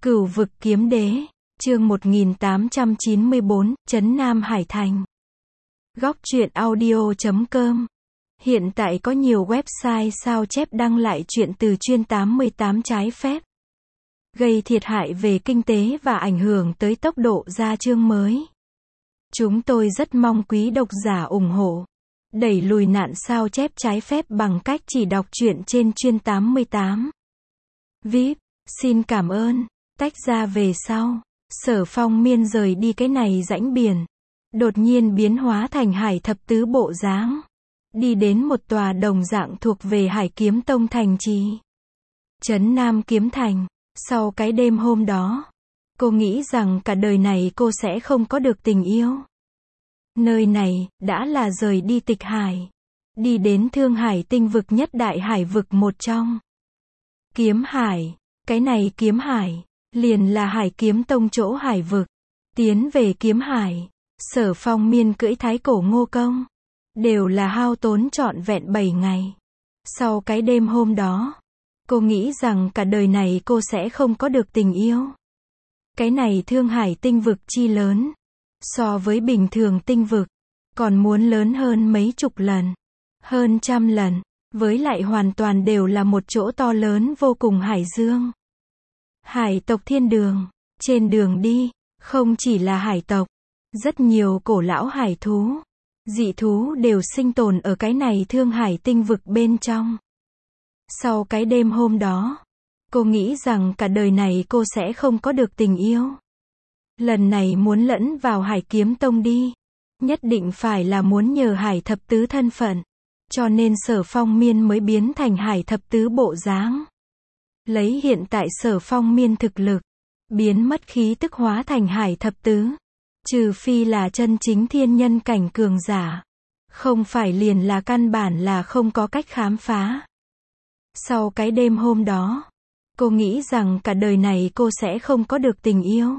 Cửu vực kiếm đế, chương 1894, Trấn Nam Hải Thành. Góc truyện audio.com. Hiện tại có nhiều website sao chép đăng lại chuyện từ chuyên 88 trái phép, gây thiệt hại về kinh tế và ảnh hưởng tới tốc độ ra chương mới. Chúng tôi rất mong quý độc giả ủng hộ, đẩy lùi nạn sao chép trái phép bằng cách chỉ đọc truyện trên chuyên 88. VIP, xin cảm ơn. Tách ra về sau, Sở Phong Miên rời đi cái này rãnh biển, đột nhiên biến hóa thành Hải Thập Tứ bộ dáng, đi đến một tòa đồng dạng thuộc về Hải Kiếm Tông thành trì, Trấn Nam Kiếm Thành. Sau cái đêm hôm đó, cô nghĩ rằng cả đời này cô sẽ không có được tình yêu. Nơi này đã là rời đi Tịch Hải, đi đến Thương Hải tinh vực nhất đại hải vực một trong. Kiếm Hải, cái này Kiếm Hải liền là Hải Kiếm Tông chỗ hải vực. Tiến về Kiếm Hải, Sở Phong Miên cưỡi Thái Cổ Ngô Công, đều là hao tốn trọn vẹn 7 ngày. Sau cái đêm hôm đó, cô nghĩ rằng cả đời này cô sẽ không có được tình yêu. Cái này Thương Hải tinh vực chi lớn, so với bình thường tinh vực, còn muốn lớn hơn mấy chục lần, hơn trăm lần, với lại hoàn toàn đều là một chỗ to lớn vô cùng hải dương. Hải tộc thiên đường, trên đường đi, không chỉ là hải tộc, rất nhiều cổ lão hải thú, dị thú đều sinh tồn ở cái này Thương Hải tinh vực bên trong. Sau cái đêm hôm đó, cô nghĩ rằng cả đời này cô sẽ không có được tình yêu. Lần này muốn lẫn vào Hải Kiếm Tông đi, nhất định phải là muốn nhờ Hải Thập Tứ thân phận, cho nên Sở Phong Miên mới biến thành Hải Thập Tứ bộ dáng. Lấy hiện tại Sở Phong Miên thực lực, biến mất khí tức hóa thành Hải Thập Tứ, trừ phi là chân chính thiên nhân cảnh cường giả, không phải liền là căn bản là không có cách khám phá. Sau cái đêm hôm đó, cô nghĩ rằng cả đời này cô sẽ không có được tình yêu.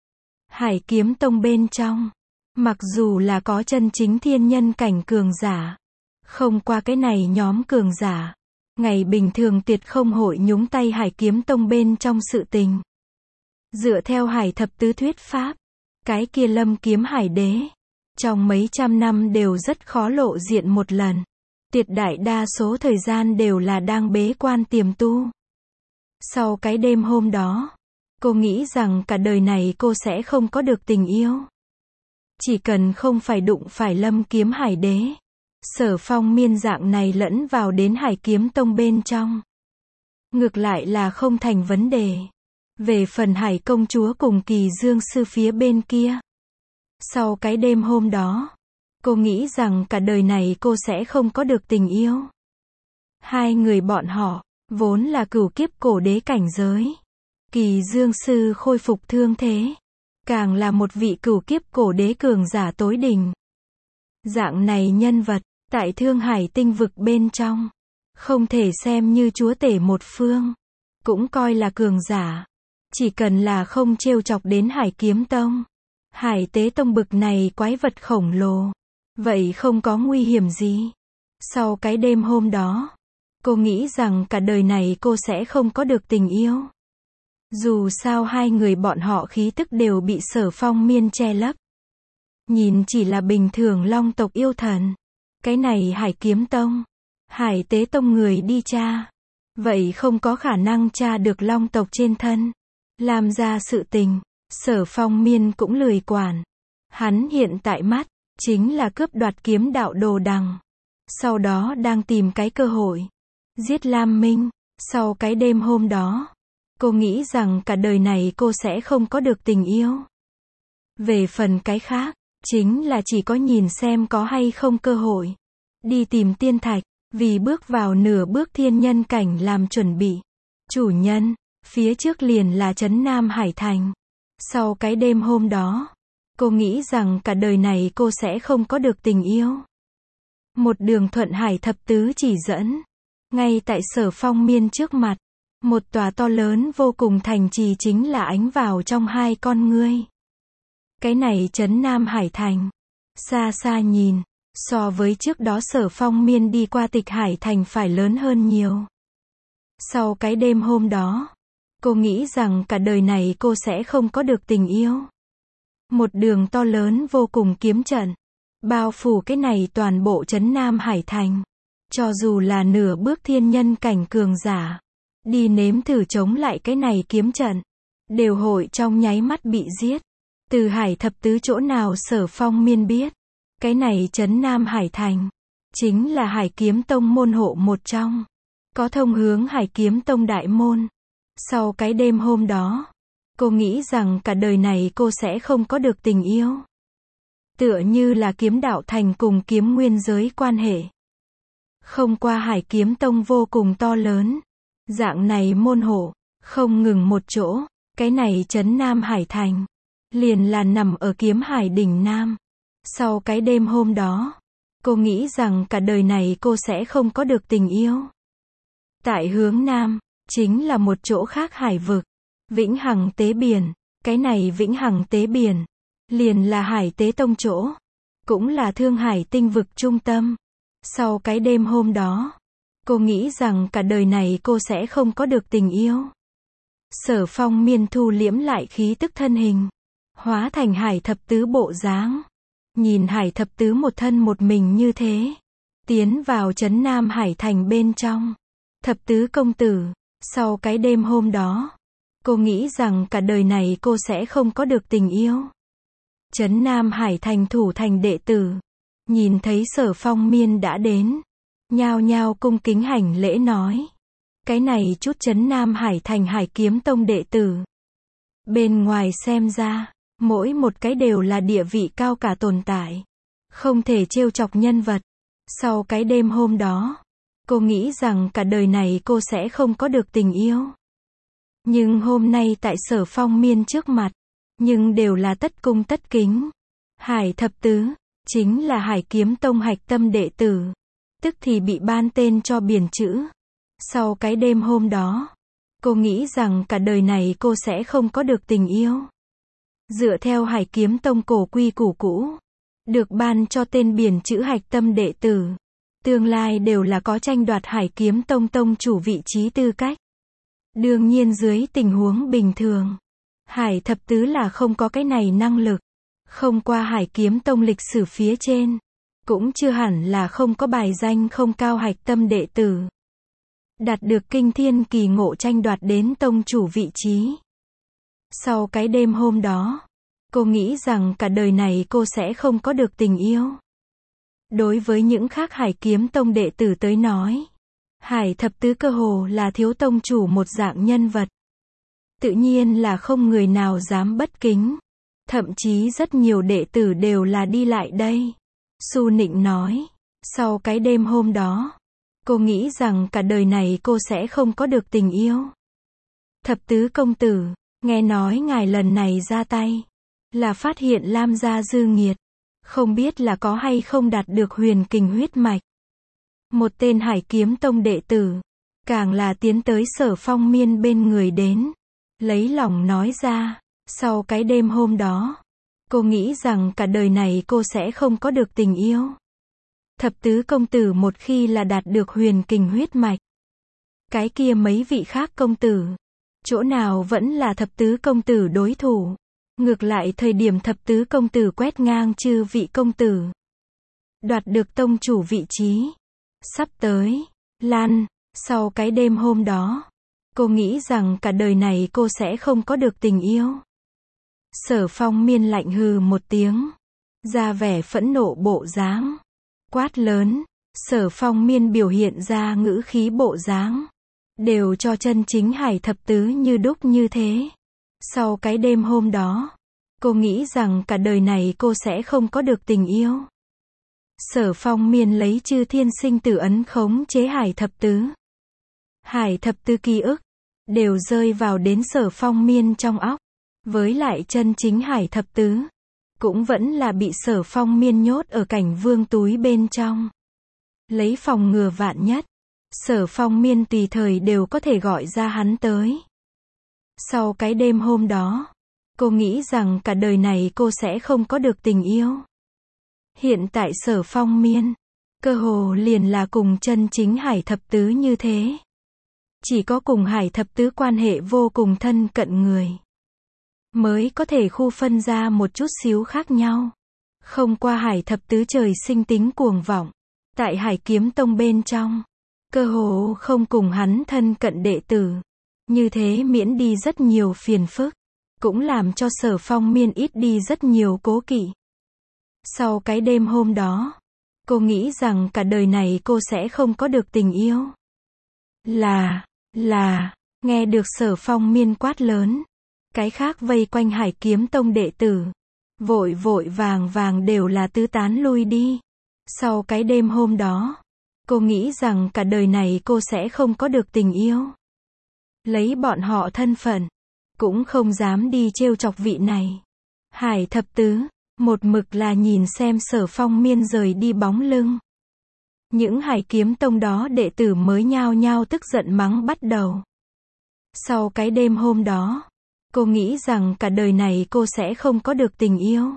Hải Kiếm Tông bên trong, mặc dù là có chân chính thiên nhân cảnh cường giả, không qua cái này nhóm cường giả, ngày bình thường tuyệt không hội nhúng tay Hải Kiếm Tông bên trong sự tình. Dựa theo Hải Thập Tứ thuyết pháp, cái kia Lâm Kiếm Hải Đế, trong mấy trăm năm đều rất khó lộ diện một lần. Tuyệt đại đa số thời gian đều là đang bế quan tiềm tu. Sau cái đêm hôm đó, cô nghĩ rằng cả đời này cô sẽ không có được tình yêu. Chỉ cần không phải đụng phải Lâm Kiếm Hải Đế, Sở Phong Miên dạng này lẫn vào đến Hải Kiếm Tông bên trong, ngược lại là không thành vấn đề. Về phần Hải Công Chúa cùng Kỳ Dương Sư phía bên kia, sau cái đêm hôm đó, cô nghĩ rằng cả đời này cô sẽ không có được tình yêu. Hai người bọn họ, vốn là cửu kiếp cổ đế cảnh giới. Kỳ Dương Sư khôi phục thương thế, càng là một vị cửu kiếp cổ đế cường giả tối đỉnh. Dạng này nhân vật, tại Thương Hải tinh vực bên trong, không thể xem như chúa tể một phương, cũng coi là cường giả. Chỉ cần là không trêu chọc đến Hải Kiếm Tông, Hải Tế Tông bực này quái vật khổng lồ, vậy không có nguy hiểm gì. Sau cái đêm hôm đó, cô nghĩ rằng cả đời này cô sẽ không có được tình yêu. Dù sao hai người bọn họ khí tức đều bị Sở Phong Miên che lấp. Nhìn chỉ là bình thường Long tộc yêu thần. Cái này Hải Kiếm Tông, Hải Tế Tông người đi tra, vậy không có khả năng tra được Long tộc trên thân. Làm ra sự tình, Sở Phong Miên cũng lười quản. Hắn hiện tại mắt, chính là cướp đoạt kiếm đạo đồ đằng. Sau đó đang tìm cái cơ hội, giết Lam Minh. Sau cái đêm hôm đó, cô nghĩ rằng cả đời này cô sẽ không có được tình yêu. Về phần cái khác, chính là chỉ có nhìn xem có hay không cơ hội, đi tìm tiên thạch, vì bước vào nửa bước thiên nhân cảnh làm chuẩn bị. Chủ nhân, phía trước liền là Trấn Nam Hải Thành. Sau cái đêm hôm đó, cô nghĩ rằng cả đời này cô sẽ không có được tình yêu. Một đường thuận Hải Thập Tứ chỉ dẫn, ngay tại Sở Phong Miên trước mặt, một tòa to lớn vô cùng thành trì chính là ánh vào trong hai con ngươi. Cái này Trấn Nam Hải Thành, xa xa nhìn, so với trước đó Sở Phong Miên đi qua Tịch Hải Thành phải lớn hơn nhiều. Sau cái đêm hôm đó, Cô nghĩ rằng cả đời này cô sẽ không có được tình yêu. Một đường to lớn vô cùng kiếm trận, bao phủ cái này toàn bộ trấn Nam Hải Thành. Cho dù là nửa bước thiên nhân cảnh cường giả, đi nếm thử chống lại cái này kiếm trận, đều hội trong nháy mắt bị giết. Từ Hải Thập Tứ chỗ nào Sở Phong Miên biết, cái này trấn Nam Hải Thành, chính là Hải Kiếm Tông môn hộ một trong, có thông hướng Hải Kiếm Tông đại môn. Sau cái đêm hôm đó, cô nghĩ rằng cả đời này cô sẽ không có được tình yêu. Tựa như là kiếm đạo thành cùng kiếm nguyên giới quan hệ. Không qua Hải Kiếm Tông vô cùng to lớn. Dạng này môn hộ, không ngừng một chỗ, cái này trấn Nam Hải Thành, liền là nằm ở kiếm hải đỉnh Nam. Sau cái đêm hôm đó, cô nghĩ rằng cả đời này cô sẽ không có được tình yêu. Tại hướng Nam, chính là một chỗ khác hải vực, Vĩnh Hằng Tế Biển. Cái này Vĩnh Hằng Tế Biển, liền là Hải Tế Tông chỗ, cũng là Thương Hải tinh vực trung tâm. Sau cái đêm hôm đó, cô nghĩ rằng cả đời này cô sẽ không có được tình yêu. Sở Phong Miên thu liễm lại khí tức thân hình, hóa thành Hải Thập Tứ bộ dáng. Nhìn Hải Thập Tứ một thân một mình như thế, tiến vào trấn Nam Hải Thành bên trong. Thập Tứ công tử, sau cái đêm hôm đó, cô nghĩ rằng cả đời này cô sẽ không có được tình yêu. Trấn Nam Hải Thành thủ thành đệ tử, nhìn thấy Sở Phong Miên đã đến, nhao nhao cung kính hành lễ nói. Cái này chút trấn Nam Hải Thành Hải Kiếm Tông đệ tử, bên ngoài xem ra, mỗi một cái đều là địa vị cao cả tồn tại, không thể trêu chọc nhân vật. Sau cái đêm hôm đó, cô nghĩ rằng cả đời này cô sẽ không có được tình yêu. Nhưng hôm nay tại Sở Phong Miên trước mặt, nhưng đều là tất cung tất kính. Hải Thập Tứ, chính là Hải Kiếm Tông hạch tâm đệ tử, tức thì bị ban tên cho biển chữ. Sau cái đêm hôm đó, cô nghĩ rằng cả đời này cô sẽ không có được tình yêu. Dựa theo Hải Kiếm Tông cổ quy củ cũ, được ban cho tên biển chữ hạch tâm đệ tử, tương lai đều là có tranh đoạt Hải Kiếm Tông tông chủ vị trí tư cách. Đương nhiên dưới tình huống bình thường, Hải Thập Tứ là không có cái này năng lực. Không qua Hải Kiếm Tông lịch sử phía trên, cũng chưa hẳn là không có bài danh không cao hạch tâm đệ tử, đạt được kinh thiên kỳ ngộ tranh đoạt đến tông chủ vị trí. Sau cái đêm hôm đó, cô nghĩ rằng cả đời này cô sẽ không có được tình yêu. Đối với những khác Hải Kiếm Tông đệ tử tới nói, Hải Thập Tứ cơ hồ là thiếu tông chủ một dạng nhân vật. Tự nhiên là không người nào dám bất kính. Thậm chí rất nhiều đệ tử đều là đi lại đây. Su Nịnh nói, sau cái đêm hôm đó, cô nghĩ rằng cả đời này cô sẽ không có được tình yêu. Thập Tứ công tử, nghe nói ngài lần này ra tay, là phát hiện Lam gia dư nghiệt, không biết là có hay không đạt được huyền kình huyết mạch. Một tên Hải Kiếm Tông đệ tử, càng là tiến tới Sở Phong Miên bên người đến, lấy lòng nói ra. Sau cái đêm hôm đó, cô nghĩ rằng cả đời này cô sẽ không có được tình yêu. Thập Tứ công tử một khi là đạt được huyền kình huyết mạch, cái kia mấy vị khác công tử, chỗ nào vẫn là Thập Tứ công tử đối thủ. Ngược lại thời điểm Thập Tứ công tử quét ngang chư vị công tử, đoạt được tông chủ vị trí, sắp tới, Lan, sau cái đêm hôm đó, cô nghĩ rằng cả đời này cô sẽ không có được tình yêu. Sở Phong Miên lạnh hừ một tiếng, ra vẻ phẫn nộ bộ dáng, quát lớn. Sở Phong Miên biểu hiện ra ngữ khí bộ dáng, đều cho chân chính Hải Thập Tứ như đúc như thế. Sau cái đêm hôm đó, cô nghĩ rằng cả đời này cô sẽ không có được tình yêu. Sở Phong Miên lấy chư thiên sinh tử ấn khống chế Hải Thập Tứ. Hải Thập Tứ ký ức, đều rơi vào đến Sở Phong Miên trong óc. Với lại chân chính Hải Thập Tứ, cũng vẫn là bị Sở Phong Miên nhốt ở cảnh vương túi bên trong. Lấy phòng ngừa vạn nhất, Sở Phong Miên tùy thời đều có thể gọi ra hắn tới. Sau cái đêm hôm đó, cô nghĩ rằng cả đời này cô sẽ không có được tình yêu. Hiện tại Sở Phong Miên, cơ hồ liền là cùng chân chính Hải Thập Tứ như thế. Chỉ có cùng Hải thập tứ quan hệ vô cùng thân cận người mới có thể khu phân ra một chút xíu khác nhau. Không qua Hải thập tứ trời sinh tính cuồng vọng. Tại Hải Kiếm Tông bên trong, cơ hồ không cùng hắn thân cận đệ tử. Như thế miễn đi rất nhiều phiền phức. Cũng làm cho Sở Phong Miên ít đi rất nhiều cố kỵ. Sau cái đêm hôm đó, cô nghĩ rằng cả đời này cô sẽ không có được tình yêu. Nghe được Sở Phong Miên quát lớn. Cái khác vây quanh Hải Kiếm Tông đệ tử. Vội vội vàng vàng đều là tứ tán lui đi. Sau cái đêm hôm đó, cô nghĩ rằng cả đời này cô sẽ không có được tình yêu. Lấy bọn họ thân phận, cũng không dám đi trêu chọc vị này. Hải thập tứ, một mực là nhìn xem Sở Phong Miên rời đi bóng lưng. Những Hải Kiếm Tông đó đệ tử mới nhao nhao tức giận mắng bắt đầu. Sau cái đêm hôm đó, cô nghĩ rằng cả đời này cô sẽ không có được tình yêu.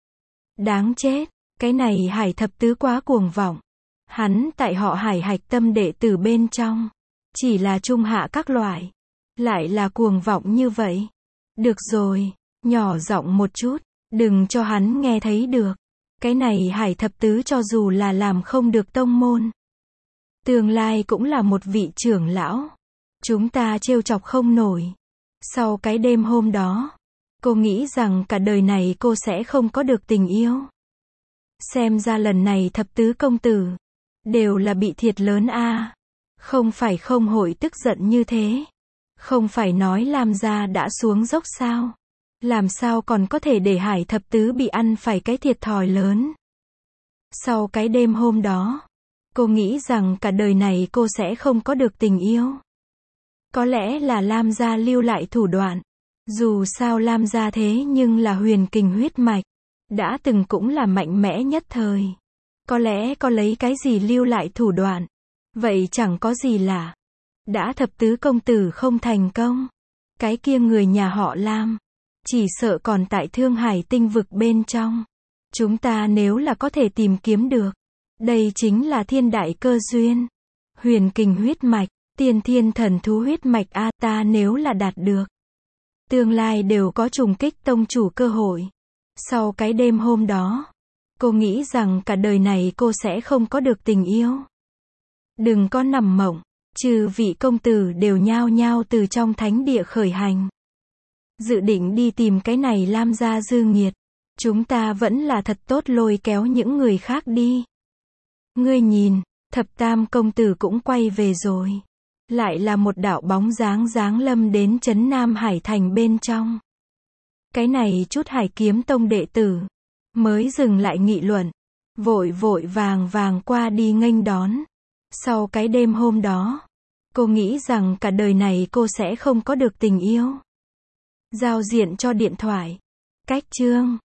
Đáng chết, cái này Hải thập tứ quá cuồng vọng. Hắn tại họ Hải hạch tâm đệ tử bên trong, chỉ là trung hạ các loại. Lại là cuồng vọng như vậy. Được rồi, nhỏ giọng một chút, đừng cho hắn nghe thấy được. Cái này Hải thập tứ cho dù là làm không được tông môn, tương lai cũng là một vị trưởng lão. Chúng ta trêu chọc không nổi. Sau cái đêm hôm đó, cô nghĩ rằng cả đời này cô sẽ không có được tình yêu. Xem ra lần này thập tứ công tử, đều là bị thiệt lớn a. Không phải không hội tức giận như thế. Không phải nói Lam gia đã xuống dốc sao? Làm sao còn có thể để Hải thập tứ bị ăn phải cái thiệt thòi lớn? Sau cái đêm hôm đó, cô nghĩ rằng cả đời này cô sẽ không có được tình yêu. Có lẽ là Lam gia lưu lại thủ đoạn. Dù sao Lam gia thế nhưng là huyền kình huyết mạch. Đã từng cũng là mạnh mẽ nhất thời. Có lẽ có lấy cái gì lưu lại thủ đoạn. Vậy chẳng có gì lạ. Đã thập tứ công tử không thành công. Cái kia người nhà họ Lam, chỉ sợ còn tại Thương Hải tinh vực bên trong. Chúng ta nếu là có thể tìm kiếm được, đây chính là thiên đại cơ duyên. Huyền kình huyết mạch, tiên thiên thần thú huyết mạch a, ta nếu là đạt được, tương lai đều có trùng kích tông chủ cơ hội. Sau cái đêm hôm đó, cô nghĩ rằng cả đời này cô sẽ không có được tình yêu. Đừng có nằm mộng. Trừ vị công tử đều nhao nhao từ trong thánh địa khởi hành. Dự định đi tìm cái này Lam gia dư nghiệt. Chúng ta vẫn là thật tốt lôi kéo những người khác đi. Ngươi nhìn, thập tam công tử cũng quay về rồi. Lại là một đạo bóng dáng giáng lâm đến trấn Nam Hải thành bên trong. Cái này chút Hải Kiếm Tông đệ tử mới dừng lại nghị luận. Vội vội vàng vàng qua đi nghênh đón. Sau cái đêm hôm đó, cô nghĩ rằng cả đời này cô sẽ không có được tình yêu. Giao diện cho điện thoại. Cách chương